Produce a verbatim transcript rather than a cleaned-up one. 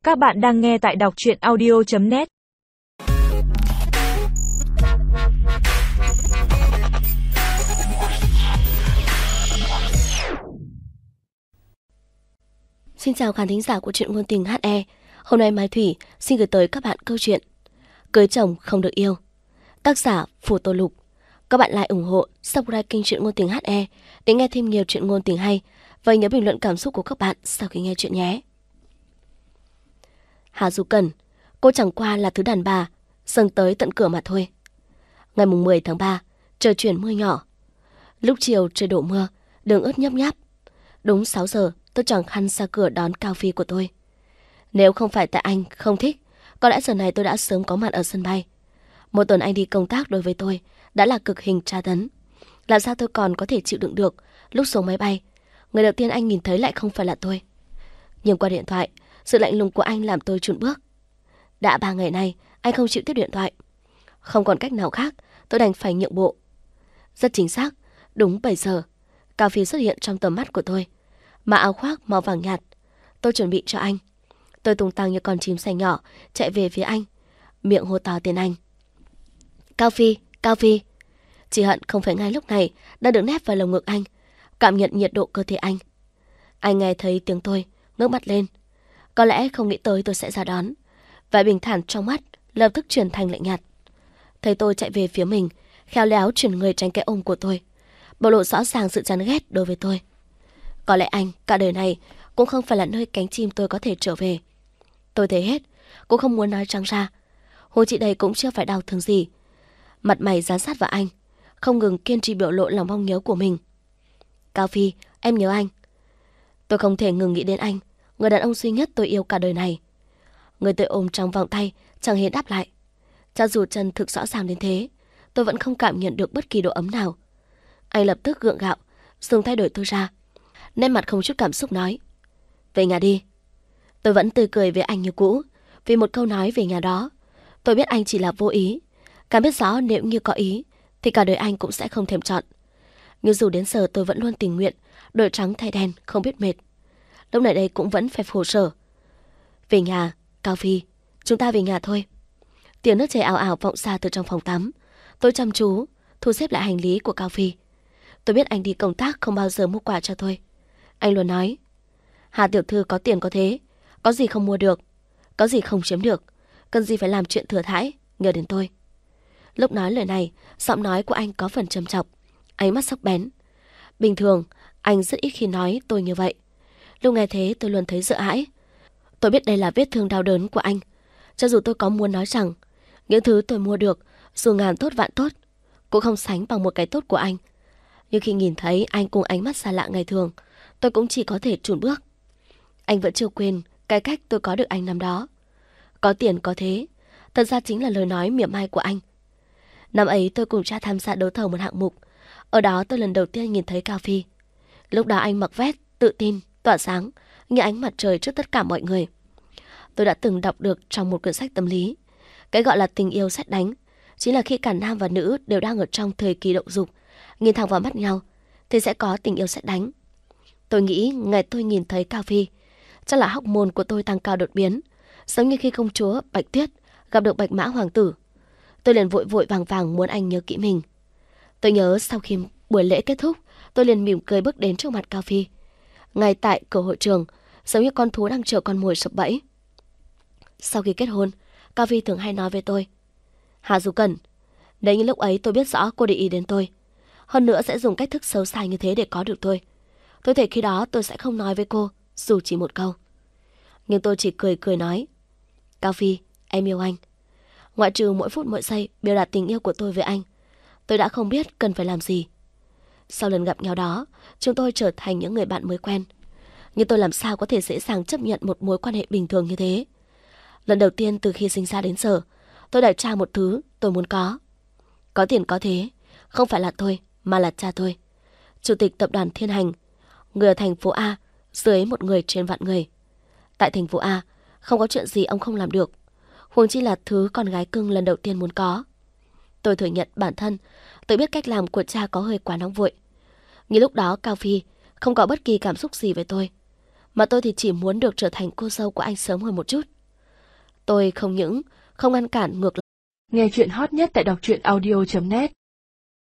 Các bạn đang nghe tại đọc truyện audio chấm net. Xin chào khán thính giả của truyện ngôn tình hát e. Hôm nay Mai Thủy xin gửi tới các bạn câu chuyện Cưới chồng không được yêu, tác giả Phù Tô Lục. Các bạn like, ủng hộ, subscribe kênh truyện ngôn tình hát e để nghe thêm nhiều truyện ngôn tình hay, và nhớ bình luận cảm xúc của các bạn sau khi nghe chuyện nhé. Hà Du Cần, cô chẳng qua là thứ đàn bà dâng tới tận cửa mà thôi. Ngày mười tháng ba, trời chuyển mưa nhỏ. Lúc chiều trời đổ mưa, đường ướt nhấp nháp. Đúng sáu giờ, tôi choàng khăn ra cửa đón Cao Phi của tôi. Nếu không phải tại anh không thích, có lẽ giờ này tôi đã sớm có mặt ở sân bay. Một tuần anh đi công tác đối với tôi đã là cực hình tra tấn. Làm sao tôi còn có thể chịu đựng được lúc xuống máy bay, người đầu tiên anh nhìn thấy lại không phải là tôi. Nhưng qua điện thoại, sự lạnh lùng của anh làm tôi chùn bước. Đã ba ngày nay, anh không chịu tiếp điện thoại. Không còn cách nào khác, tôi đành phải nhượng bộ. Rất chính xác, đúng bảy giờ, Cao Phi xuất hiện trong tầm mắt của tôi. Mà áo khoác màu vàng nhạt, tôi chuẩn bị cho anh. Tôi tung tăng như con chim sành nhỏ, chạy về phía anh, miệng hô to tên anh. Cao Phi, Cao Phi. Chỉ hận không phải ngay lúc này đã được nép vào lồng ngực anh, cảm nhận nhiệt độ cơ thể anh. Anh nghe thấy tiếng tôi, ngước mắt lên. Có lẽ không nghĩ tới tôi sẽ ra đón. Vẻ bình thản trong mắt lập tức chuyển thành lạnh nhạt. Thấy tôi chạy về phía mình, khéo léo chuyển người tránh cái ôm của tôi, bộc lộ rõ ràng sự chán ghét đối với tôi. Có lẽ anh cả đời này cũng không phải là nơi cánh chim tôi có thể trở về. Tôi thấy hết, cũng không muốn nói trắng ra. Hồ chị đây cũng chưa phải đau thương gì. Mặt mày dán sát vào anh, không ngừng kiên trì biểu lộ lòng mong nhớ của mình. Cao Phi, em nhớ anh. Tôi không thể ngừng nghĩ đến anh, người đàn ông duy nhất tôi yêu cả đời này. Người tôi ôm trong vòng tay chẳng hề đáp lại. Cho dù chân thực rõ ràng đến thế, tôi vẫn không cảm nhận được bất kỳ độ ấm nào. Anh lập tức gượng gạo, dùng thay đổi tôi ra. Nét mặt không chút cảm xúc nói: về nhà đi. Tôi vẫn tươi cười với anh như cũ. Vì một câu nói về nhà đó, tôi biết anh chỉ là vô ý. Càng biết rõ nếu như có ý thì cả đời anh cũng sẽ không thèm chọn. Nhưng dù đến giờ tôi vẫn luôn tình nguyện đổi trắng thay đen, không biết mệt. Lúc này đây cũng vẫn phải khổ sở. Về nhà, Cao Phi, chúng ta về nhà thôi. Tiếng nước chảy ảo ảo vọng ra từ trong phòng tắm. Tôi chăm chú thu xếp lại hành lý của Cao Phi. Tôi biết anh đi công tác không bao giờ mua quà cho tôi. Anh luôn nói: Hà tiểu thư có tiền có thế, có gì không mua được, có gì không chiếm được, cần gì phải làm chuyện thừa thãi, nhờ đến tôi. Lúc nói lời này, giọng nói của anh có phần trầm trọng, ánh mắt sắc bén. Bình thường, anh rất ít khi nói tôi như vậy. Lúc nghe thế tôi luôn thấy sợ hãi. Tôi biết đây là vết thương đau đớn của anh. Cho dù tôi có muốn nói rằng những thứ tôi mua được, dù ngàn tốt vạn tốt, cũng không sánh bằng một cái tốt của anh. Nhưng khi nhìn thấy anh cùng ánh mắt xa lạ ngày thường, tôi cũng chỉ có thể chùn bước. Anh vẫn chưa quên cái cách tôi có được anh năm đó. Có tiền có thế, thật ra chính là lời nói mỉa mai của anh. Năm ấy tôi cùng cha tham gia đấu thầu một hạng mục. Ở đó tôi lần đầu tiên nhìn thấy Cao Phi. Lúc đó anh mặc vest, tự tin, tỏa sáng như ánh mặt trời trước tất cả mọi người. Tôi đã từng đọc được trong một quyển sách tâm lý, cái gọi là tình yêu sét đánh chính là khi cả nam và nữ đều đang ở trong thời kỳ động dục, nhìn thẳng vào mắt nhau thì sẽ có tình yêu sét đánh. Tôi nghĩ ngày tôi nhìn thấy Cao Phi, chắc là hóc môn của tôi tăng cao đột biến, giống như khi công chúa Bạch Tuyết gặp được Bạch Mã hoàng tử. Tôi liền vội vội vàng vàng muốn anh nhớ kỹ mình. Tôi nhớ sau khi buổi lễ kết thúc, tôi liền mỉm cười bước đến trước mặt Cao Phi. Ngay tại cửa hội trường, giống như con thú đang chờ con mồi sập bẫy. Sau khi kết hôn, Cao Phi thường hay nói với tôi: Hà Du Cần, nếu như lúc ấy tôi biết rõ cô để ý đến tôi, hơn nữa sẽ dùng cách thức xấu xa như thế để có được tôi, tôi thể khi đó tôi sẽ không nói với cô dù chỉ một câu. Nhưng tôi chỉ cười cười nói: Cao Phi, em yêu anh. Ngoại trừ mỗi phút mỗi giây biểu đạt tình yêu của tôi với anh, tôi đã không biết cần phải làm gì. Sau lần gặp nhau đó, chúng tôi trở thành những người bạn mới quen. Nhưng tôi làm sao có thể dễ dàng chấp nhận một mối quan hệ bình thường như thế. Lần đầu tiên từ khi sinh ra đến giờ, tôi đã trao một thứ tôi muốn có. Có tiền có thế, không phải là tôi mà là cha tôi, chủ tịch tập đoàn Thiên Hành, người ở thành phố A, dưới một người trên vạn người. Tại thành phố A, không có chuyện gì ông không làm được, huống chi là thứ con gái cưng lần đầu tiên muốn có. Tôi thừa nhận bản thân tự biết cách làm của cha có hơi quá nóng vội. Nhưng lúc đó Cao Phi không có bất kỳ cảm xúc gì với tôi, mà tôi thì chỉ muốn được trở thành cô dâu của anh sớm hơn một chút. Tôi không những không ngăn cản ngược lại. Nghe chuyện hot nhất tại đọc truyện audio chấm net